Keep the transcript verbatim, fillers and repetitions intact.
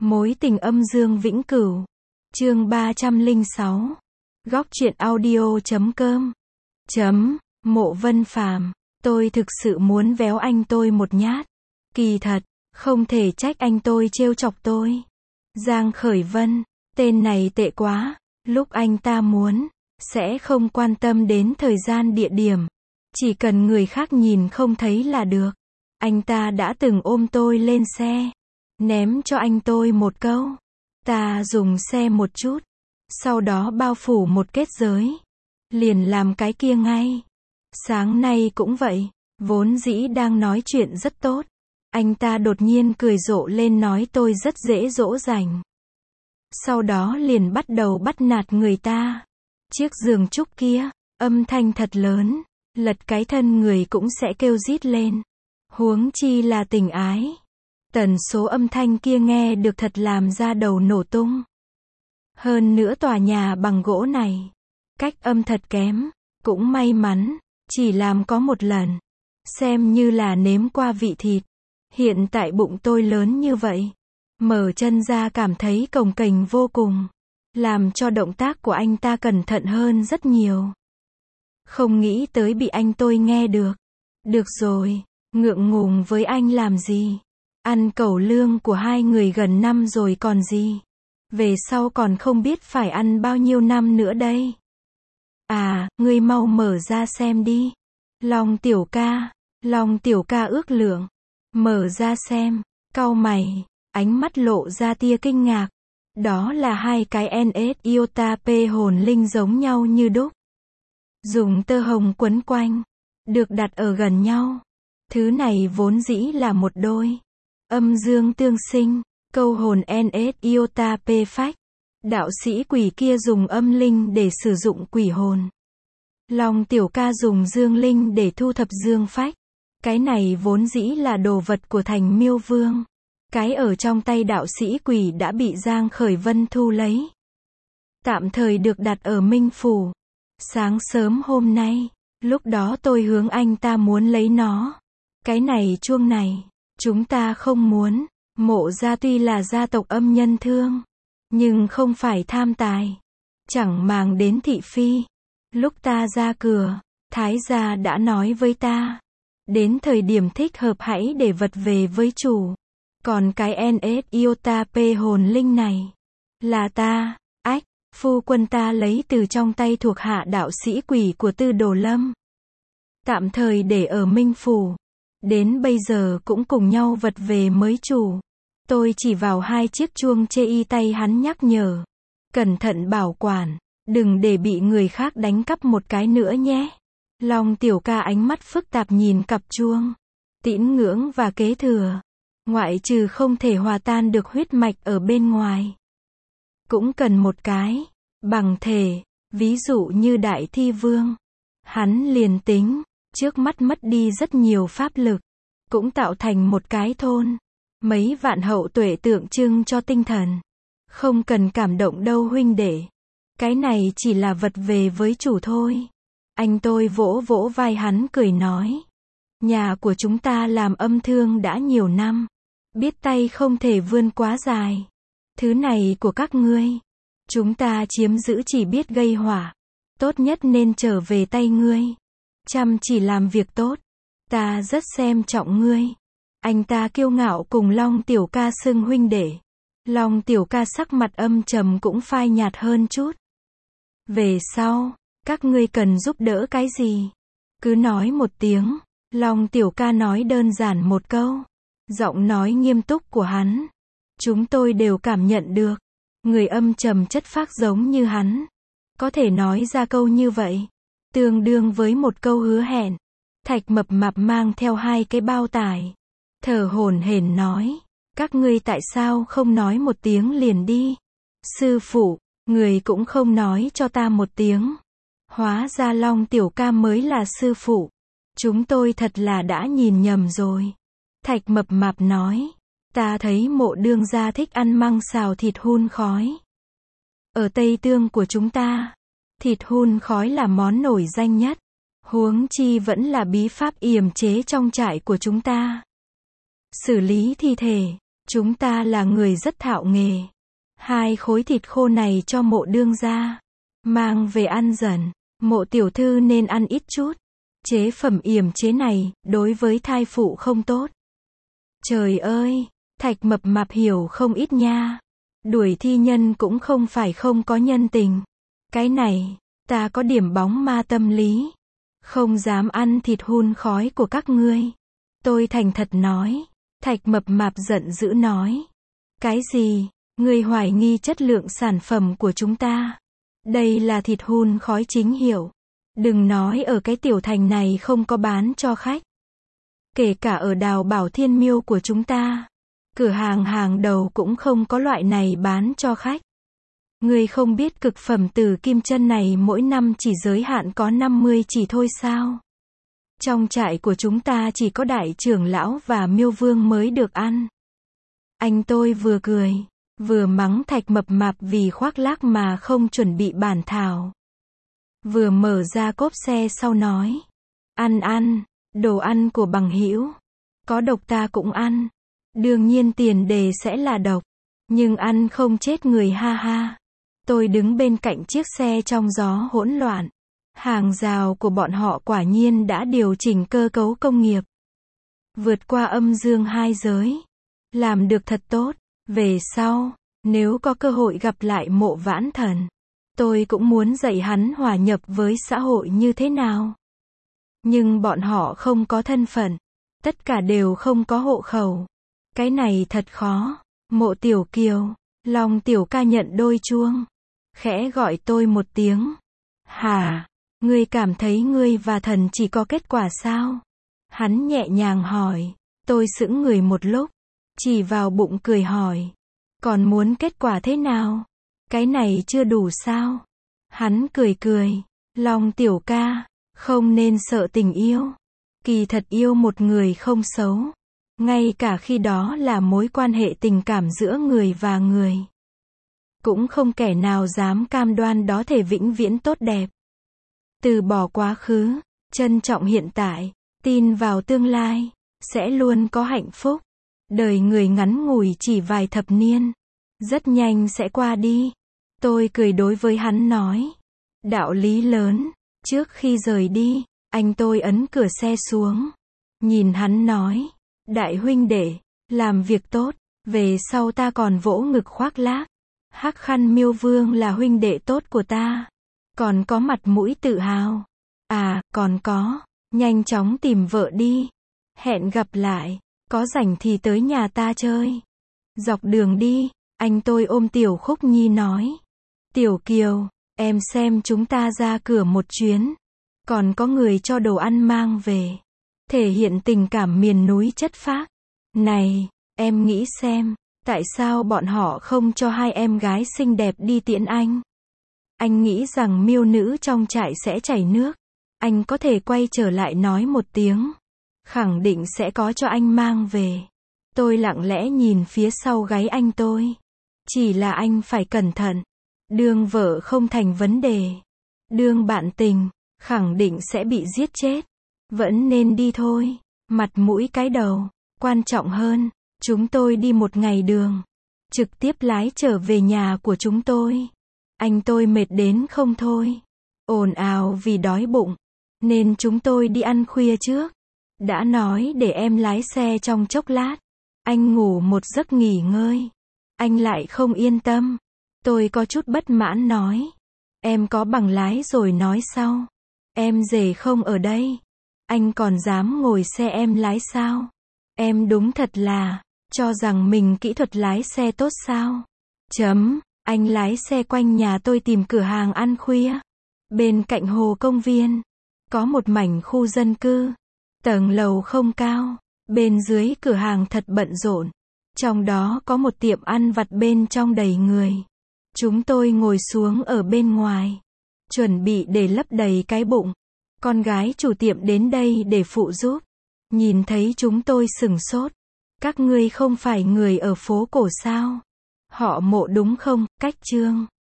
Mối tình âm dương vĩnh cửu. Chương ba trăm lẻ sáu. Góc truyện audio chấm com. Chấm. Mộ Vân Phàm. Tôi thực sự muốn véo anh tôi một nhát. Kỳ thật, không thể trách anh tôi trêu chọc tôi. Giang Khởi Vân, tên này tệ quá. Lúc anh ta muốn, sẽ không quan tâm đến thời gian địa điểm. Chỉ cần người khác nhìn không thấy là được. Anh ta đã từng ôm tôi lên xe, ném cho anh tôi một câu. Ta dùng xe một chút, sau đó bao phủ một kết giới. Liền làm cái kia ngay. Sáng nay cũng vậy, vốn dĩ đang nói chuyện rất tốt. Anh ta đột nhiên cười rộ lên nói tôi rất dễ dỗ dành. Sau đó liền bắt đầu bắt nạt người ta. Chiếc giường trúc kia, âm thanh thật lớn, lật cái thân người cũng sẽ kêu rít lên. Huống chi là tình ái. Tần số âm thanh kia nghe được thật làm ra đầu nổ tung. Hơn nữa tòa nhà bằng gỗ này, cách âm thật kém, cũng may mắn, chỉ làm có một lần. Xem như là nếm qua vị thịt. Hiện tại bụng tôi lớn như vậy, mở chân ra cảm thấy cồng kềnh vô cùng. Làm cho động tác của anh ta cẩn thận hơn rất nhiều. Không nghĩ tới bị anh tôi nghe được. Được rồi, ngượng ngùng với anh làm gì? Ăn cẩu lương của hai người gần năm rồi còn gì? Về sau còn không biết phải ăn bao nhiêu năm nữa đây. À, ngươi mau mở ra xem đi. Long tiểu ca, Long tiểu ca ước lượng. Mở ra xem, cau mày, ánh mắt lộ ra tia kinh ngạc. Đó là hai cái en ét Iota P hồn linh giống nhau như đúc. Dùng tơ hồng quấn quanh, được đặt ở gần nhau. Thứ này vốn dĩ là một đôi. Âm dương tương sinh, câu hồn en ét Iota P phách. Đạo sĩ quỷ kia dùng âm linh để sử dụng quỷ hồn. Long tiểu ca dùng dương linh để thu thập dương phách. Cái này vốn dĩ là đồ vật của Thành Miêu Vương. Cái ở trong tay đạo sĩ quỷ đã bị Giang Khởi Vân thu lấy. Tạm thời được đặt ở Minh Phủ. Sáng sớm hôm nay, lúc đó tôi hướng anh ta muốn lấy nó. Cái này chuông này, chúng ta không muốn. Mộ gia tuy là gia tộc âm nhân thương, nhưng không phải tham tài. Chẳng màng đến thị phi. Lúc ta ra cửa, Thái gia đã nói với ta. Đến thời điểm thích hợp hãy để vật về với chủ. Còn cái en ét Iota P hồn linh này, là ta, ách, phu quân ta lấy từ trong tay thuộc hạ đạo sĩ quỷ của Tư Đồ Lâm. Tạm thời để ở Minh Phủ. Đến bây giờ cũng cùng nhau vật về mới chủ. Tôi chỉ vào hai chiếc chuông chê y tay hắn nhắc nhở. Cẩn thận bảo quản, đừng để bị người khác đánh cắp một cái nữa nhé. Long tiểu ca ánh mắt phức tạp nhìn cặp chuông. Tín ngưỡng và kế thừa. Ngoại trừ không thể hòa tan được huyết mạch ở bên ngoài. Cũng cần một cái bằng thể, ví dụ như Đại Thi Vương. Hắn liền tính, trước mắt mất đi rất nhiều pháp lực. Cũng tạo thành một cái thôn. Mấy vạn hậu tuệ tượng trưng cho tinh thần. Không cần cảm động đâu huynh đệ. Cái này chỉ là vật về với chủ thôi. Anh tôi vỗ vỗ vai hắn cười nói. Nhà của chúng ta làm âm thương đã nhiều năm. Biết tay không thể vươn quá dài. Thứ này của các ngươi. Chúng ta chiếm giữ chỉ biết gây hỏa. Tốt nhất nên trở về tay ngươi. Chăm chỉ làm việc tốt. Ta rất xem trọng ngươi. Anh ta kiêu ngạo cùng Long tiểu ca xưng huynh đệ. Long tiểu ca sắc mặt âm trầm cũng phai nhạt hơn chút. Về sau, các ngươi cần giúp đỡ cái gì? Cứ nói một tiếng. Long tiểu ca nói đơn giản một câu. Giọng nói nghiêm túc của hắn. Chúng tôi đều cảm nhận được. Người âm trầm chất phác giống như hắn. Có thể nói ra câu như vậy. Tương đương với một câu hứa hẹn. Thạch mập mạp mang theo hai cái bao tải. Thở hổn hển nói. Các ngươi tại sao không nói một tiếng liền đi? Sư phụ, người cũng không nói cho ta một tiếng. Hóa ra Long tiểu ca mới là sư phụ. Chúng tôi thật là đã nhìn nhầm rồi. Thạch mập mạp nói. Ta thấy Mộ đương gia thích ăn măng xào thịt hun khói. Ở Tây Tương của chúng ta, thịt hun khói là món nổi danh nhất. Huống chi vẫn là bí pháp yểm chế trong trại của chúng ta. Xử lý thi thể, Chúng ta là người rất thạo nghề. Hai khối thịt khô này cho mộ đương gia. Mang về ăn dần. Mộ tiểu thư nên ăn ít chút. Chế phẩm yểm chế này, đối với thai phụ không tốt. Trời ơi, Thạch Mập Mạp hiểu không ít nha. Đuổi thi nhân cũng không phải không có nhân tình. Cái này, ta có điểm bóng ma tâm lý. Không dám ăn thịt hun khói của các ngươi. Tôi thành thật nói. Thạch Mập Mạp giận dữ nói. Cái gì? Ngươi hoài nghi chất lượng sản phẩm của chúng ta. Đây là thịt hun khói chính hiệu. Đừng nói ở cái tiểu thành này không có bán cho khách. Kể cả ở Đào Bảo Thiên Miêu của chúng ta. Cửa hàng hàng đầu cũng không có loại này bán cho khách. Ngươi không biết cực phẩm tử kim chân này mỗi năm chỉ giới hạn có năm mươi chỉ thôi sao? Trong trại của chúng ta chỉ có đại trưởng lão và miêu vương mới được ăn. Anh tôi vừa cười, vừa mắng Thạch Mập Mạp vì khoác lác mà không chuẩn bị bản thảo. Vừa mở ra cốp xe sau nói. Ăn ăn, đồ ăn của bằng hữu. Có độc ta cũng ăn. Đương nhiên tiền đề sẽ là độc. Nhưng ăn không chết người ha ha. Tôi đứng bên cạnh chiếc xe trong gió hỗn loạn. Hàng rào của bọn họ quả nhiên đã điều chỉnh cơ cấu công nghiệp. Vượt qua âm dương hai giới. Làm được thật tốt. Về sau, nếu có cơ hội gặp lại Mộ Vãn Thần, tôi cũng muốn dạy hắn hòa nhập với xã hội như thế nào. Nhưng bọn họ không có thân phận. Tất cả đều không có hộ khẩu. Cái này thật khó. Mộ Tiểu Kiều, Long tiểu ca nhận đôi chuông. Khẽ gọi tôi một tiếng. Hả? Ngươi cảm thấy ngươi và thần chỉ có kết quả sao? Hắn nhẹ nhàng hỏi. Tôi sững người một lúc. Chỉ vào bụng cười hỏi. Còn muốn kết quả thế nào? Cái này chưa đủ sao? Hắn cười cười. Long tiểu ca, không nên sợ tình yêu. Kỳ thật yêu một người không xấu. Ngay cả khi đó là mối quan hệ tình cảm giữa người và người. Cũng không kẻ nào dám cam đoan đó thể vĩnh viễn tốt đẹp. Từ bỏ quá khứ, trân trọng hiện tại, tin vào tương lai, sẽ luôn có hạnh phúc. Đời người ngắn ngủi chỉ vài thập niên, rất nhanh sẽ qua đi. Tôi cười đối với hắn nói. Đạo lý lớn. Trước khi rời đi, anh tôi ấn cửa xe xuống. Nhìn hắn nói. Đại huynh đệ, làm việc tốt, về sau ta còn vỗ ngực khoác lác. Hắc Khăn Miêu Vương là huynh đệ tốt của ta. Còn có mặt mũi tự hào. À, còn có, nhanh chóng tìm vợ đi. Hẹn gặp lại, có rảnh thì tới nhà ta chơi. Dọc đường đi, anh tôi ôm Tiểu Khúc Nhi nói. Tiểu Kiều, em xem chúng ta ra cửa một chuyến. Còn có người cho đồ ăn mang về. Thể hiện tình cảm miền núi chất phác. Này, em nghĩ xem, tại sao bọn họ không cho hai em gái xinh đẹp đi tiễn anh? Anh nghĩ rằng miêu nữ trong trại sẽ chảy nước. Anh có thể quay trở lại nói một tiếng. Khẳng định sẽ có cho anh mang về. Tôi lặng lẽ nhìn phía sau gáy anh tôi. Chỉ là anh phải cẩn thận. Đương vợ không thành vấn đề. Đương bạn tình, khẳng định sẽ bị giết chết. Vẫn nên đi thôi. Mặt mũi cái đầu. Quan trọng hơn, chúng tôi đi một ngày đường. Trực tiếp lái trở về nhà của chúng tôi. Anh tôi mệt đến không thôi. Ồn ào vì đói bụng. Nên chúng tôi đi ăn khuya trước. Đã nói để em lái xe trong chốc lát. Anh ngủ một giấc nghỉ ngơi. Anh lại không yên tâm. Tôi có chút bất mãn nói. Em có bằng lái rồi nói sau. Em rể không ở đây. Anh còn dám ngồi xe em lái sao? Em đúng thật là, cho rằng mình kỹ thuật lái xe tốt sao? Chấm, anh lái xe quanh nhà tôi tìm cửa hàng ăn khuya. Bên cạnh hồ công viên, có một mảnh khu dân cư. Tầng lầu không cao, bên dưới cửa hàng thật bận rộn. Trong đó có một tiệm ăn vặt bên trong đầy người. Chúng tôi ngồi xuống ở bên ngoài, chuẩn bị để lấp đầy cái bụng. Con gái chủ tiệm đến đây để phụ giúp. Nhìn thấy chúng tôi sửng sốt. Các ngươi không phải người ở phố cổ sao? Họ Mộ đúng không? Cách Trương.